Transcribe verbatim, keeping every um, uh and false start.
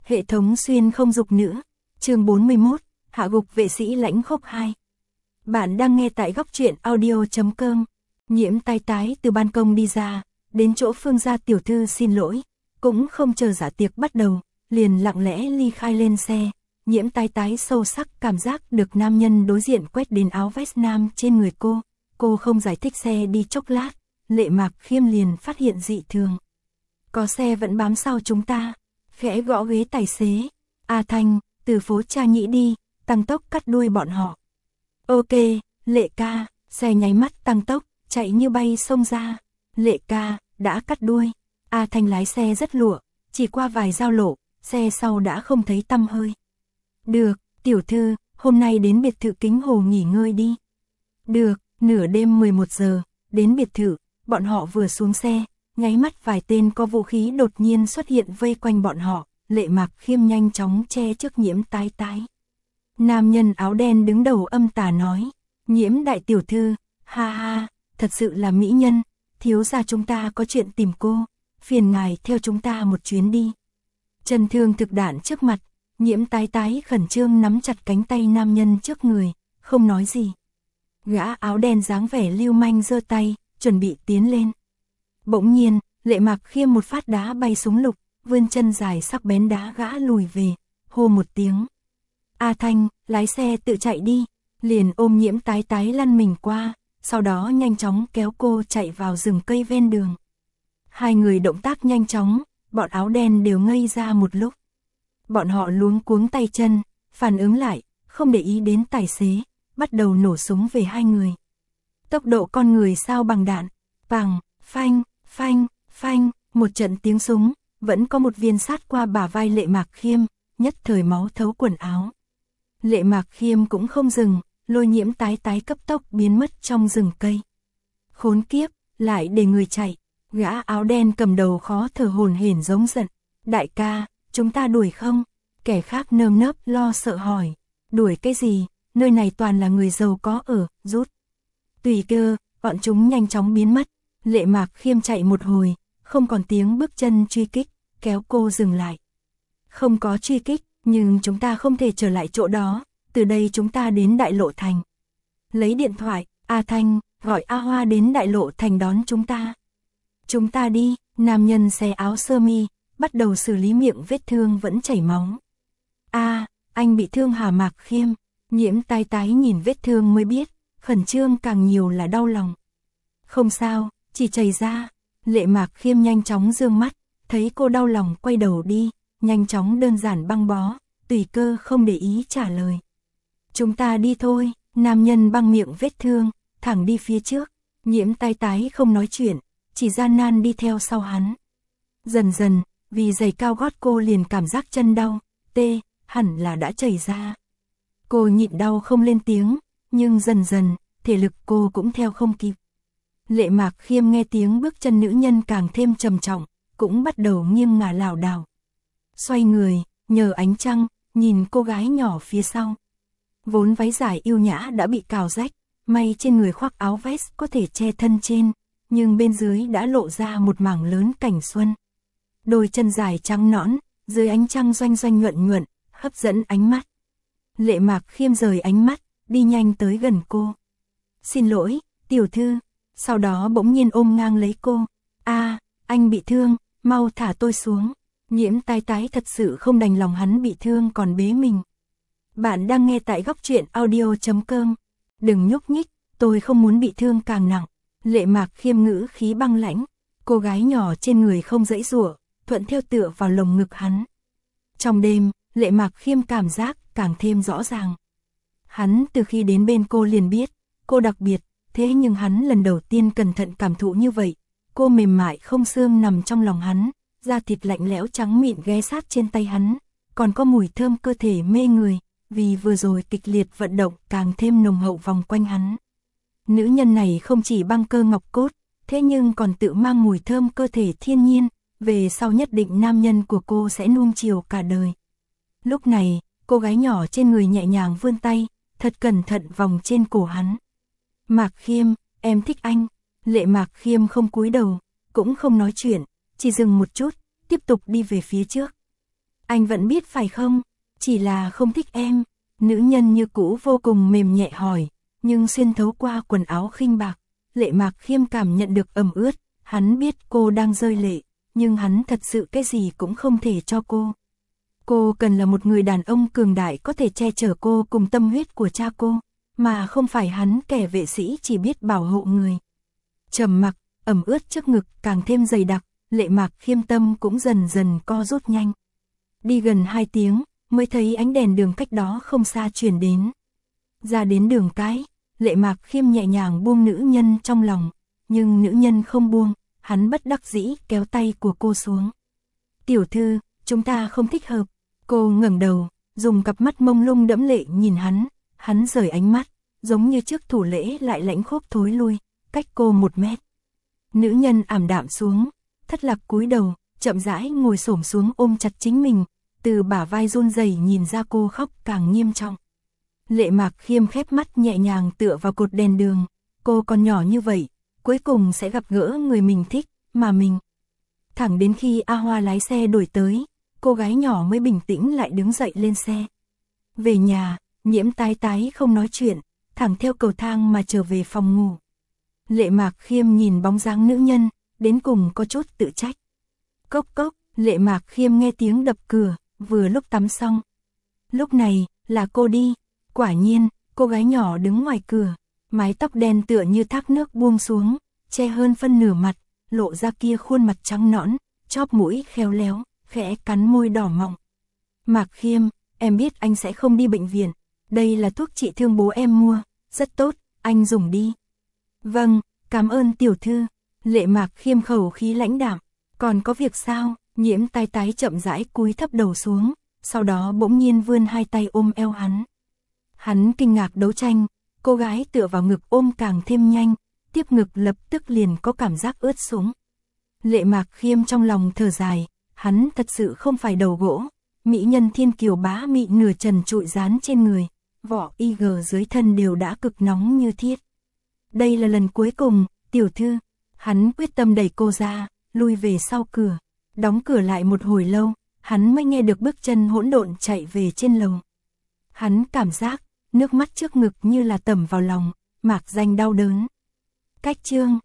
Hệ thống xuyên không dục nữ. Chương bốn mươi mốt, hạ gục vệ sĩ lãnh khốc hai. Bạn đang nghe tại góc truyện audio chấm com. Nhiễm tái tái từ ban công đi ra, đến chỗ Phương gia tiểu thư xin lỗi, cũng không chờ dạ tiệc bắt đầu, liền lặng lẽ ly khai lên xe. Nhiễm tái tái sâu sắc cảm giác được nam nhân đối diện quét đến áo vest nam trên người cô. Cô không giải thích xe đi chốc lát, Lệ Mạc Khiêm liền phát hiện dị thường. Có xe vẫn bám sau chúng ta. Khẽ gõ ghế tài xế. A Thanh, từ phố Cha Nhĩ đi, tăng tốc cắt đuôi bọn họ. Ok, Lệ ca, xe nháy mắt tăng tốc, chạy như bay xông ra. Lệ ca, đã cắt đuôi. A Thanh lái xe rất lụa, chỉ qua vài giao lộ, xe sau đã không thấy tăm hơi. Được, tiểu thư, hôm nay đến biệt thự Kính Hồ nghỉ ngơi đi. Được, nửa đêm mười một giờ, đến biệt thự, bọn họ vừa xuống xe, nháy mắt vài tên có vũ khí đột nhiên xuất hiện vây quanh bọn họ. Lệ Mạc Khiêm nhanh chóng che trước Nhiễm tái tái. Nam nhân áo đen đứng đầu âm tà nói, Nhiễm đại tiểu thư, ha ha, thật sự là mỹ nhân, thiếu gia chúng ta có chuyện tìm cô, phiền ngài theo chúng ta một chuyến đi. Chân thương thực đạn trước mặt, Nhiễm tái tái khẩn trương nắm chặt cánh tay nam nhân trước người, không nói gì. Gã áo đen dáng vẻ lưu manh giơ tay, chuẩn bị tiến lên. Bỗng nhiên, Lệ Mạc Khiêm một phát đá bay súng lục, vươn chân dài sắc bén đá gã lùi về, hô một tiếng. A Thanh, lái xe tự chạy đi, liền ôm Nhiễm tái tái lăn mình qua, sau đó nhanh chóng kéo cô chạy vào rừng cây ven đường. Hai người động tác nhanh chóng, bọn áo đen đều ngây ra một lúc. Bọn họ luống cuống tay chân, phản ứng lại, không để ý đến tài xế, bắt đầu nổ súng về hai người. Tốc độ con người sao bằng đạn, pằng, phanh, phanh, phanh, một trận tiếng súng, vẫn có một viên sát qua bả vai Lệ Mạc Khiêm, nhất thời máu thấu quần áo. Lệ Mạc Khiêm cũng không dừng, lôi Nhiễm tái tái cấp tốc biến mất trong rừng cây. Khốn kiếp, lại để người chạy, gã áo đen cầm đầu khó thở hổn hển giống giận. Đại ca, chúng ta đuổi không? Kẻ khác nơm nớp lo sợ hỏi. Đuổi cái gì, nơi này toàn là người giàu có ở, rút. Tùy cơ, bọn chúng nhanh chóng biến mất. Lệ Mạc Khiêm chạy một hồi, không còn tiếng bước chân truy kích, kéo cô dừng lại. Không có truy kích, nhưng chúng ta không thể trở lại chỗ đó, từ đây chúng ta đến Đại Lộ Thành. Lấy điện thoại, A Thanh, gọi A Hoa đến Đại Lộ Thành đón chúng ta. Chúng ta đi, nam nhân xé áo sơ mi, bắt đầu xử lý miệng vết thương vẫn chảy máu. A, anh bị thương hả Mạc Khiêm? Nhiễm tái tái nhìn vết thương mới biết, khẩn trương càng nhiều là đau lòng. Không sao, chỉ chảy ra. Lệ Mạc Khiêm nhanh chóng dương mắt, thấy cô đau lòng quay đầu đi, nhanh chóng đơn giản băng bó, tùy cơ không để ý trả lời. Chúng ta đi thôi, nam nhân băng miệng vết thương, thẳng đi phía trước. Nhiễm tái tái không nói chuyện, chỉ gian nan đi theo sau hắn. Dần dần, vì giày cao gót cô liền cảm giác chân đau, tê, hẳn là đã chảy ra. Cô nhịn đau không lên tiếng, nhưng dần dần, thể lực cô cũng theo không kịp. Lệ Mạc Khiêm nghe tiếng bước chân nữ nhân càng thêm trầm trọng, cũng bắt đầu nghiêng ngả lảo đảo. Xoay người, nhờ ánh trăng, nhìn cô gái nhỏ phía sau. Vốn váy dài yêu nhã đã bị cào rách, may trên người khoác áo vest có thể che thân trên, nhưng bên dưới đã lộ ra một mảng lớn cảnh xuân. Đôi chân dài trắng nõn, dưới ánh trăng doanh doanh nhuận nhuận, hấp dẫn ánh mắt. Lệ Mạc Khiêm rời ánh mắt, đi nhanh tới gần cô. Xin lỗi, tiểu thư. Sau đó bỗng nhiên ôm ngang lấy cô. A, anh bị thương, mau thả tôi xuống. Nhiễm tái tái thật sự không đành lòng hắn bị thương còn bế mình. Bạn đang nghe tại góc truyện audio chấm com. Đừng nhúc nhích, tôi không muốn bị thương càng nặng. Lệ Mạc Khiêm ngữ khí băng lãnh. Cô gái nhỏ trên người không dãy giụa, thuận theo tựa vào lồng ngực hắn. Trong đêm, Lệ Mạc Khiêm cảm giác càng thêm rõ ràng. Hắn từ khi đến bên cô liền biết, cô đặc biệt. Thế nhưng hắn lần đầu tiên cẩn thận cảm thụ như vậy, cô mềm mại không xương nằm trong lòng hắn, da thịt lạnh lẽo trắng mịn ghé sát trên tay hắn, còn có mùi thơm cơ thể mê người, vì vừa rồi kịch liệt vận động càng thêm nồng hậu vòng quanh hắn. Nữ nhân này không chỉ băng cơ ngọc cốt, thế nhưng còn tự mang mùi thơm cơ thể thiên nhiên, về sau nhất định nam nhân của cô sẽ nuông chiều cả đời. Lúc này, cô gái nhỏ trên người nhẹ nhàng vươn tay, thật cẩn thận vòng trên cổ hắn. Mạc Khiêm, em thích anh. Lệ Mạc Khiêm không cúi đầu, cũng không nói chuyện, chỉ dừng một chút, tiếp tục đi về phía trước. Anh vẫn biết phải không? Chỉ là không thích em. Nữ nhân như cũ vô cùng mềm nhẹ hỏi, nhưng xuyên thấu qua quần áo khinh bạc, Lệ Mạc Khiêm cảm nhận được ẩm ướt, hắn biết cô đang rơi lệ, nhưng hắn thật sự cái gì cũng không thể cho cô. Cô cần là một người đàn ông cường đại có thể che chở cô cùng tâm huyết của cha cô, mà không phải hắn kẻ vệ sĩ chỉ biết bảo hộ người. Trầm mặc, ẩm ướt trước ngực càng thêm dày đặc, Lệ Mạc Khiêm tâm cũng dần dần co rút nhanh. Đi gần hai tiếng, mới thấy ánh đèn đường cách đó không xa truyền đến. Ra đến đường cái, Lệ Mạc Khiêm nhẹ nhàng buông nữ nhân trong lòng, nhưng nữ nhân không buông, hắn bất đắc dĩ kéo tay của cô xuống. Tiểu thư, chúng ta không thích hợp. Cô ngẩng đầu, dùng cặp mắt mông lung đẫm lệ nhìn hắn, hắn rời ánh mắt, giống như trước thủ lễ lại lãnh khốc thối lui, cách cô một mét. Nữ nhân ảm đạm xuống, thất lạc cúi đầu, chậm rãi ngồi xổm xuống ôm chặt chính mình, từ bả vai run rẩy nhìn ra cô khóc càng nghiêm trọng. Lệ Mạc Khiêm khép mắt nhẹ nhàng tựa vào cột đèn đường, cô còn nhỏ như vậy, cuối cùng sẽ gặp gỡ người mình thích, mà mình. Thẳng đến khi A Hoa lái xe đuổi tới, cô gái nhỏ mới bình tĩnh lại đứng dậy lên xe. Về nhà, Nhiễm Tái Tái không nói chuyện, thẳng theo cầu thang mà trở về phòng ngủ. Lệ Mạc Khiêm nhìn bóng dáng nữ nhân, đến cùng có chút tự trách. Cốc cốc, Lệ Mạc Khiêm nghe tiếng đập cửa, vừa lúc tắm xong. Lúc này, là cô đi. Quả nhiên, cô gái nhỏ đứng ngoài cửa, mái tóc đen tựa như thác nước buông xuống, che hơn phân nửa mặt, lộ ra kia khuôn mặt trắng nõn, chóp mũi khéo léo, khẽ cắn môi đỏ mọng. Mạc Khiêm, em biết anh sẽ không đi bệnh viện, đây là thuốc trị thương bố em mua, rất tốt, anh dùng đi. Vâng, cảm ơn tiểu thư. Lệ Mạc Khiêm khẩu khí lãnh đạm, còn có việc sao? Nhiễm Tái Tái chậm rãi cúi thấp đầu xuống, sau đó bỗng nhiên vươn hai tay ôm eo hắn. Hắn kinh ngạc đấu tranh, cô gái tựa vào ngực ôm càng thêm nhanh, tiếp ngực lập tức liền có cảm giác ướt sũng. Lệ Mạc Khiêm trong lòng thở dài, hắn thật sự không phải đầu gỗ, mỹ nhân thiên kiều bá mị nửa trần trụi dán trên người, vỏ y gờ dưới thân đều đã cực nóng như thiết. Đây là lần cuối cùng, tiểu thư. Hắn quyết tâm đẩy cô ra, lui về sau cửa, đóng cửa lại một hồi lâu, hắn mới nghe được bước chân hỗn độn chạy về trên lầu. Hắn cảm giác, nước mắt trước ngực như là tẩm vào lòng, mạc danh đau đớn. Cách chương